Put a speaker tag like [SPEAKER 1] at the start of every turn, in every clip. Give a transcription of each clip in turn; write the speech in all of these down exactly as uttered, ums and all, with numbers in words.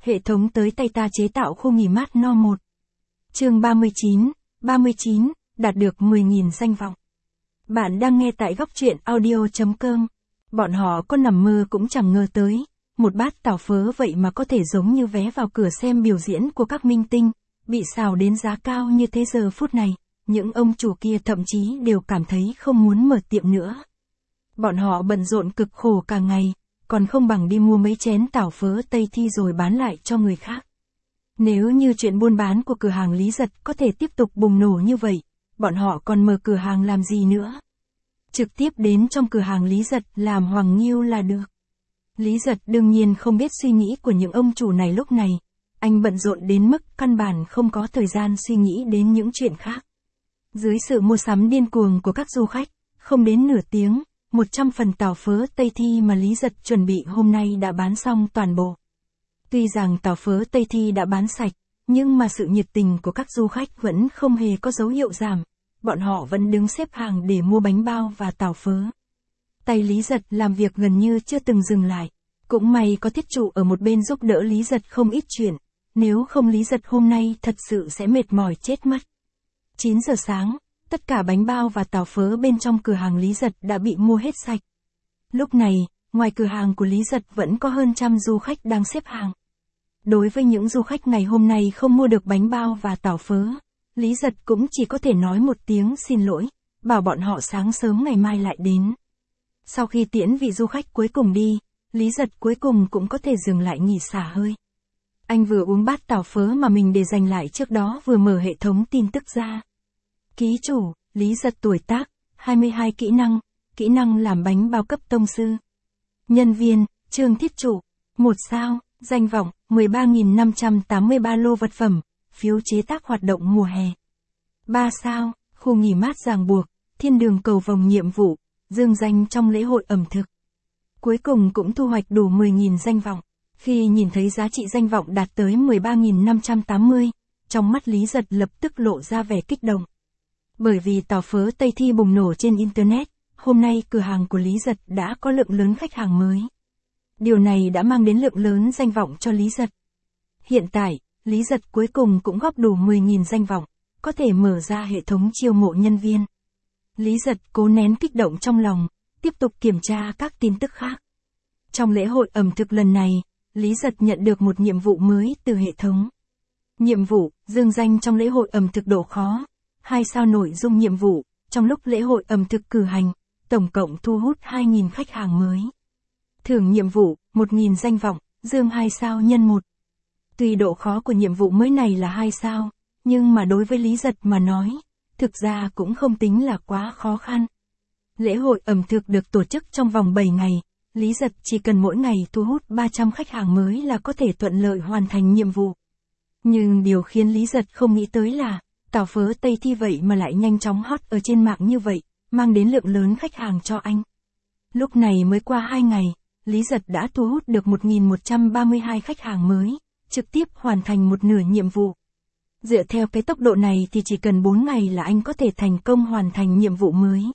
[SPEAKER 1] Hệ thống tới tay ta chế tạo khu nghỉ mát no một. Chương ba mươi chín, ba mươi chín, đạt được mười nghìn danh vọng. Bạn đang nghe tại góc truyện audio chấm com. Bọn họ có nằm mơ cũng chẳng ngờ tới, một bát tảo phớ vậy mà có thể giống như vé vào cửa xem biểu diễn của các minh tinh, bị xào đến giá cao như thế. Giờ phút này, những ông chủ kia thậm chí đều cảm thấy không muốn mở tiệm nữa. Bọn họ bận rộn cực khổ cả ngày, còn không bằng đi mua mấy chén tảo phớ Tây Thi rồi bán lại cho người khác. Nếu như chuyện buôn bán của cửa hàng Lý Giật có thể tiếp tục bùng nổ như vậy, bọn họ còn mở cửa hàng làm gì nữa? Trực tiếp đến trong cửa hàng Lý Giật làm Hoàng Nghiêu là được. Lý Giật đương nhiên không biết suy nghĩ của những ông chủ này lúc này, anh bận rộn đến mức căn bản không có thời gian suy nghĩ đến những chuyện khác. Dưới sự mua sắm điên cuồng của các du khách, không đến nửa tiếng, một trăm phần tảo phớ Tây Thi mà Lý Giật chuẩn bị hôm nay đã bán xong toàn bộ. Tuy rằng tảo phớ Tây Thi đã bán sạch, nhưng mà sự nhiệt tình của các du khách vẫn không hề có dấu hiệu giảm, bọn họ vẫn đứng xếp hàng để mua bánh bao và tảo phớ. Tay Lý Giật làm việc gần như chưa từng dừng lại, cũng may có Thiết Trụ ở một bên giúp đỡ Lý Giật không ít chuyện, nếu không Lý Giật hôm nay thật sự sẽ mệt mỏi chết mất. chín giờ sáng, tất cả bánh bao và tảo phớ bên trong cửa hàng Lý Giật đã bị mua hết sạch. Lúc này, ngoài cửa hàng của Lý Giật vẫn có hơn trăm du khách đang xếp hàng. Đối với những du khách ngày hôm nay không mua được bánh bao và tảo phớ, Lý Giật cũng chỉ có thể nói một tiếng xin lỗi, bảo bọn họ sáng sớm ngày mai lại đến. Sau khi tiễn vị du khách cuối cùng đi, Lý Giật cuối cùng cũng có thể dừng lại nghỉ xả hơi. Anh vừa uống bát tảo phớ mà mình để dành lại trước đó vừa mở hệ thống tin tức ra. Ký chủ, Lý Giật tuổi tác, hai mươi hai kỹ năng, kỹ năng làm bánh bao cấp tông sư. Nhân viên, Trương Thiết Trụ, một sao, danh vọng, mười ba nghìn năm trăm tám mươi ba lô vật phẩm, phiếu chế tác hoạt động mùa hè. ba sao, khu nghỉ mát ràng buộc, thiên đường cầu vồng nhiệm vụ, dương danh trong lễ hội ẩm thực. Cuối cùng cũng thu hoạch đủ mười nghìn danh vọng. Khi nhìn thấy giá trị danh vọng đạt tới mười ba nghìn năm trăm tám mươi, trong mắt Lý Giật lập tức lộ ra vẻ kích động. Bởi vì tảo phớ Tây Thi bùng nổ trên Internet, hôm nay cửa hàng của Lý Giật đã có lượng lớn khách hàng mới. Điều này đã mang đến lượng lớn danh vọng cho Lý Giật. Hiện tại, Lý Giật cuối cùng cũng góp đủ mười nghìn danh vọng, có thể mở ra hệ thống chiêu mộ nhân viên. Lý Giật cố nén kích động trong lòng, tiếp tục kiểm tra các tin tức khác. Trong lễ hội ẩm thực lần này, Lý Giật nhận được một nhiệm vụ mới từ hệ thống. Nhiệm vụ, dương danh trong lễ hội ẩm thực độ khó. Hai sao nội dung nhiệm vụ, trong lúc lễ hội ẩm thực cử hành, tổng cộng thu hút hai nghìn khách hàng mới. Thưởng nhiệm vụ, một nghìn danh vọng, dương hai sao nhân một. Tuy độ khó của nhiệm vụ mới này là hai sao, nhưng mà đối với Lý Giật mà nói, thực ra cũng không tính là quá khó khăn. Lễ hội ẩm thực được tổ chức trong vòng bảy ngày, Lý Giật chỉ cần mỗi ngày thu hút ba trăm khách hàng mới là có thể thuận lợi hoàn thành nhiệm vụ. Nhưng điều khiến Lý Giật không nghĩ tới là, tảo phớ Tây Thi vậy mà lại nhanh chóng hot ở trên mạng như vậy, mang đến lượng lớn khách hàng cho anh. Lúc này mới qua hai ngày, Lý Giật đã thu hút được một nghìn một trăm ba mươi hai khách hàng mới, trực tiếp hoàn thành một nửa nhiệm vụ. Dựa theo cái tốc độ này thì chỉ cần bốn ngày là anh có thể thành công hoàn thành nhiệm vụ mới.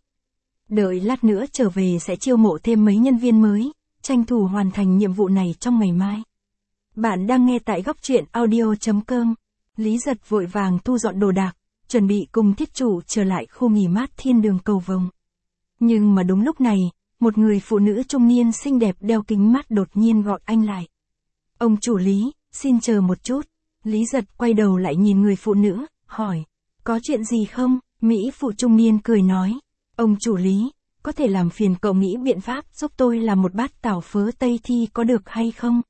[SPEAKER 1] Đợi lát nữa trở về sẽ chiêu mộ thêm mấy nhân viên mới, tranh thủ hoàn thành nhiệm vụ này trong ngày mai. Bạn đang nghe tại góc truyện audio chấm com. Lý Giật vội vàng thu dọn đồ đạc, chuẩn bị cùng Thiết Trụ trở lại khu nghỉ mát thiên đường cầu vồng. Nhưng mà đúng lúc này, một người phụ nữ trung niên xinh đẹp đeo kính mát đột nhiên gọi anh lại. Ông chủ Lý, xin chờ một chút. Lý Giật quay đầu lại nhìn người phụ nữ, hỏi, có chuyện gì không? Mỹ phụ trung niên cười nói, ông chủ Lý, có thể làm phiền cậu nghĩ biện pháp giúp tôi làm một bát tảo phớ Tây Thi có được hay không?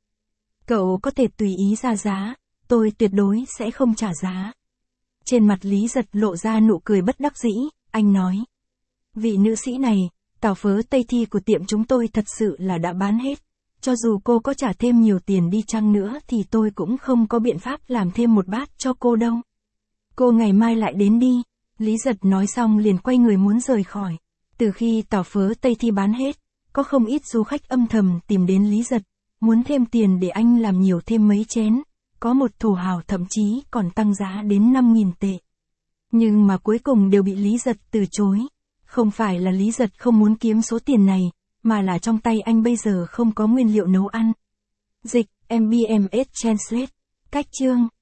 [SPEAKER 1] Cậu có thể tùy ý ra giá, tôi tuyệt đối sẽ không trả giá. Trên mặt Lý Giật lộ ra nụ cười bất đắc dĩ, anh nói. Vị nữ sĩ này, tảo phớ Tây Thi của tiệm chúng tôi thật sự là đã bán hết. Cho dù cô có trả thêm nhiều tiền đi chăng nữa thì tôi cũng không có biện pháp làm thêm một bát cho cô đâu. Cô ngày mai lại đến đi. Lý Giật nói xong liền quay người muốn rời khỏi. Từ khi tảo phớ Tây Thi bán hết, có không ít du khách âm thầm tìm đến Lý Giật, muốn thêm tiền để anh làm nhiều thêm mấy chén. Có một thổ hào thậm chí còn tăng giá đến năm nghìn tệ. Nhưng mà cuối cùng đều bị Lý Giật từ chối. Không phải là Lý Giật không muốn kiếm số tiền này, mà là trong tay anh bây giờ không có nguyên liệu nấu ăn. Dịch, em bê em ét Translate. Cách chương.